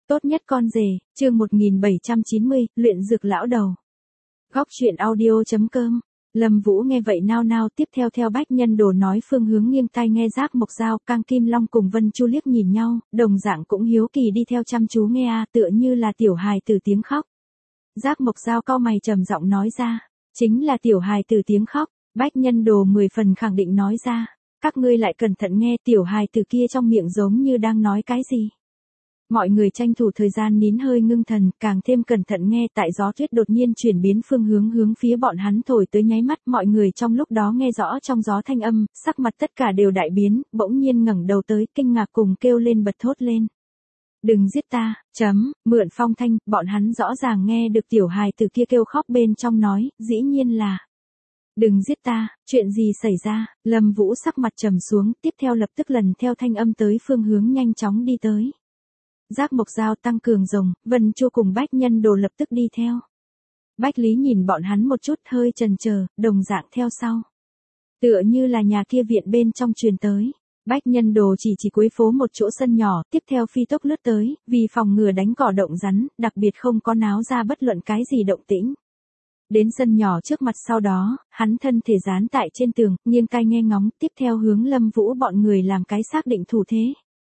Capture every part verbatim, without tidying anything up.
Tốt nhất con rể, chương một nghìn bảy trăm chín mươi, luyện dược lão đầu. Góc truyện audio chấm com. Lâm Vũ nghe vậy nao nao, tiếp theo theo Bách Nhân Đồ nói phương hướng nghiêng tai nghe. Giác Mộc Dao, Cang Kim Long cùng Vân Chu liếc nhìn nhau, đồng dạng cũng hiếu kỳ đi theo chăm chú nghe a, tựa như là tiểu hài tử tiếng khóc. Giác Mộc Dao cau mày trầm giọng nói ra, chính là tiểu hài tử tiếng khóc. Bách Nhân Đồ mười phần khẳng định nói ra, các ngươi lại cẩn thận nghe, tiểu hài tử kia trong miệng giống như đang nói cái gì. Mọi người tranh thủ thời gian nín hơi ngưng thần, càng thêm cẩn thận nghe. Tại gió tuyết đột nhiên chuyển biến phương hướng hướng phía bọn hắn thổi tới nháy mắt, mọi người trong lúc đó nghe rõ trong gió thanh âm, sắc mặt tất cả đều đại biến, bỗng nhiên ngẩng đầu tới, kinh ngạc cùng kêu lên bật thốt lên. Đừng giết ta, chấm, mượn phong thanh, bọn hắn rõ ràng nghe được tiểu hài từ kia kêu khóc bên trong nói, dĩ nhiên là. Đừng giết ta, chuyện gì xảy ra? Lâm Vũ sắc mặt trầm xuống, tiếp theo lập tức lần theo thanh âm tới phương hướng nhanh chóng đi tới. Giác Mộc Dao, tăng cường rồng, Vân Chu cùng Bách Nhân Đồ lập tức đi theo. Bách Lý nhìn bọn hắn một chút hơi chần chờ, đồng dạng theo sau. Tựa như là nhà kia viện bên trong truyền tới. Bách Nhân Đồ chỉ chỉ cuối phố một chỗ sân nhỏ, tiếp theo phi tốc lướt tới, vì phòng ngừa đánh cỏ động rắn, đặc biệt không có náo ra bất luận cái gì động tĩnh. Đến sân nhỏ trước mặt sau đó, hắn thân thể dán tại trên tường, nghiêng tai nghe ngóng, tiếp theo hướng Lâm Vũ bọn người làm cái xác định thủ thế.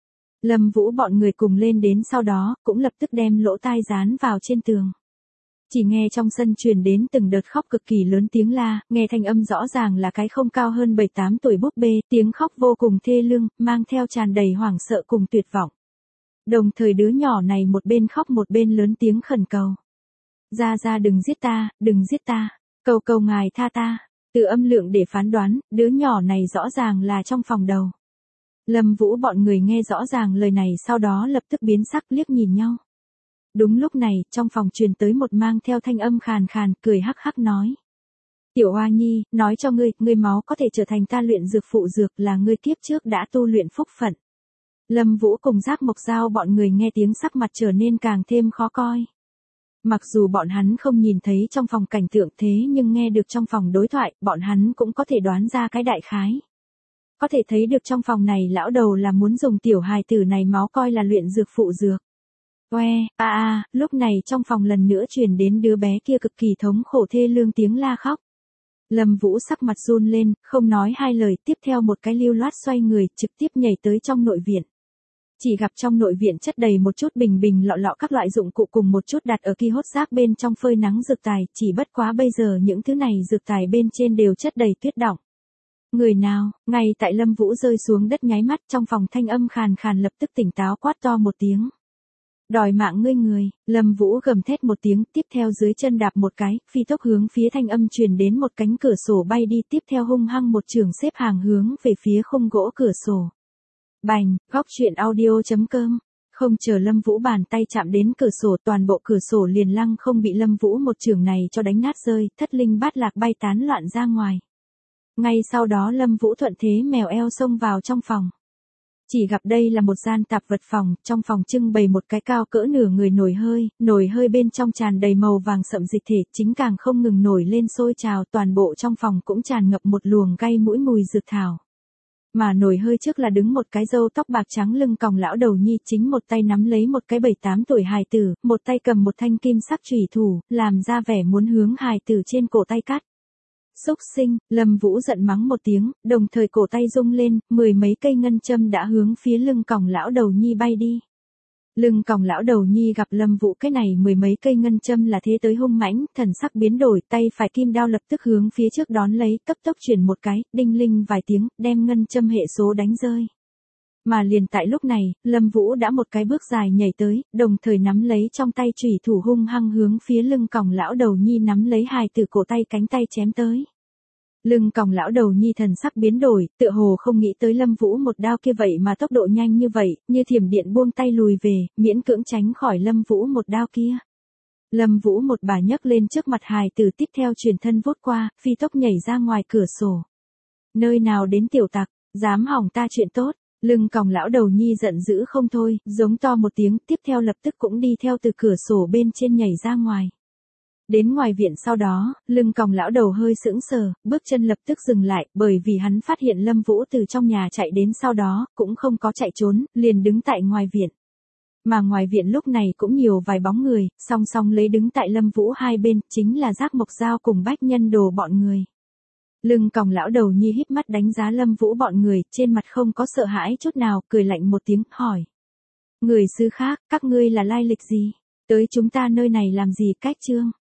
Lâm Vũ bọn người cùng lên đến sau đó, cũng lập tức đem lỗ tai dán vào trên tường. Chỉ nghe trong sân truyền đến từng đợt khóc cực kỳ lớn tiếng la, nghe thanh âm rõ ràng là cái không cao hơn bảy tám tuổi búp bê, tiếng khóc vô cùng thê lương, mang theo tràn đầy hoảng sợ cùng tuyệt vọng. Đồng thời đứa nhỏ này một bên khóc một bên lớn tiếng khẩn cầu. Ra ra đừng giết ta, đừng giết ta, cầu cầu ngài tha ta. Từ âm lượng để phán đoán, đứa nhỏ này rõ ràng là trong phòng đầu. Lâm Vũ bọn người nghe rõ ràng lời này sau đó lập tức biến sắc liếc nhìn nhau. Đúng lúc này, trong phòng truyền tới một mang theo thanh âm khàn khàn, cười hắc hắc nói. Tiểu Hoa Nhi, nói cho ngươi, ngươi máu có thể trở thành ta luyện dược phụ dược là ngươi kiếp trước đã tu luyện phúc phận. Lâm Vũ cùng Giác Mộc Dao bọn người nghe tiếng sắc mặt trở nên càng thêm khó coi. Mặc dù bọn hắn không nhìn thấy trong phòng cảnh tượng thế nhưng nghe được trong phòng đối thoại, bọn hắn cũng có thể đoán ra cái đại khái. Có thể thấy được trong phòng này lão đầu là muốn dùng tiểu hài tử này máu coi là luyện dược phụ dược. Oe, a a, lúc này trong phòng lần nữa truyền đến đứa bé kia cực kỳ thống khổ thê lương tiếng la khóc. Lâm Vũ sắc mặt run lên, không nói hai lời, tiếp theo một cái lưu loát xoay người, trực tiếp nhảy tới trong nội viện. Chỉ gặp trong nội viện chất đầy một chút bình bình lọ lọ các loại dụng cụ cùng một chút đặt ở ki hốt rác bên trong phơi nắng dược tài, chỉ bất quá bây giờ những thứ này dược tài bên trên đều chất đầy tuyết đọng. Người nào? Ngay tại Lâm Vũ rơi xuống đất nháy mắt, trong phòng thanh âm khàn khàn lập tức tỉnh táo quát to một tiếng. Đòi mạng ngươi người, Lâm Vũ gầm thét một tiếng, tiếp theo dưới chân đạp một cái, phi tốc hướng phía thanh âm truyền đến một cánh cửa sổ bay đi, tiếp theo hung hăng một trường xếp hàng hướng về phía khung gỗ cửa sổ. Bành, góc truyện audio chấm com. Không chờ Lâm Vũ bàn tay chạm đến cửa sổ, toàn bộ cửa sổ liền lăng không bị Lâm Vũ một trường này cho đánh nát rơi, thất linh bát lạc bay tán loạn ra ngoài. Ngay sau đó Lâm Vũ thuận thế mèo eo xông vào trong phòng. Chỉ gặp đây là một gian tạp vật phòng, trong phòng trưng bày một cái cao cỡ nửa người nồi hơi, nồi hơi bên trong tràn đầy màu vàng sậm dịch thể, chính càng không ngừng nổi lên sôi trào, toàn bộ trong phòng cũng tràn ngập một luồng gây mũi mùi dược thảo. Mà nồi hơi trước là đứng một cái râu tóc bạc trắng lưng còng lão đầu nhi, chính một tay nắm lấy một cái bảy tám tuổi hài tử, một tay cầm một thanh kim sắc chủy thủ, làm ra vẻ muốn hướng hài tử trên cổ tay cắt. Xúc sinh, Lâm Vũ giận mắng một tiếng, đồng thời cổ tay rung lên, mười mấy cây ngân châm đã hướng phía lưng còng lão đầu nhi bay đi. Lưng còng lão đầu nhi gặp Lâm Vũ cái này mười mấy cây ngân châm là thế tới hung mãnh, thần sắc biến đổi, tay phải kim đao lập tức hướng phía trước đón lấy, cấp tốc chuyển một cái, đinh linh vài tiếng, đem ngân châm hệ số đánh rơi. Mà liền tại lúc này, Lâm Vũ đã một cái bước dài nhảy tới, đồng thời nắm lấy trong tay chủy thủ hung hăng hướng phía lưng còng lão đầu nhi nắm lấy hài tử cổ tay cánh tay chém tới. Lưng còng lão đầu nhi thần sắc biến đổi, tựa hồ không nghĩ tới Lâm Vũ một đao kia vậy mà tốc độ nhanh như vậy, như thiểm điện buông tay lùi về, miễn cưỡng tránh khỏi Lâm Vũ một đao kia. Lâm Vũ một bà nhấc lên trước mặt hài tử, tiếp theo chuyển thân vút qua, phi tốc nhảy ra ngoài cửa sổ. Nơi nào đến tiểu tặc, dám hỏng ta chuyện tốt. Lưng còng lão đầu nhi giận dữ không thôi, giống to một tiếng, tiếp theo lập tức cũng đi theo từ cửa sổ bên trên nhảy ra ngoài. Đến ngoài viện sau đó, lưng còng lão đầu hơi sững sờ, bước chân lập tức dừng lại, bởi vì hắn phát hiện Lâm Vũ từ trong nhà chạy đến sau đó, cũng không có chạy trốn, liền đứng tại ngoài viện. Mà ngoài viện lúc này cũng nhiều vài bóng người, song song lấy đứng tại Lâm Vũ hai bên, chính là Giác Mộc Dao cùng Bách Nhân Đồ bọn người. Lưng còng lão đầu nhi híp mắt đánh giá Lâm Vũ bọn người, trên mặt không có sợ hãi chút nào, cười lạnh một tiếng, hỏi. Người xứ khác, các ngươi là lai lịch gì? Tới chúng ta nơi này làm gì? Cách trương?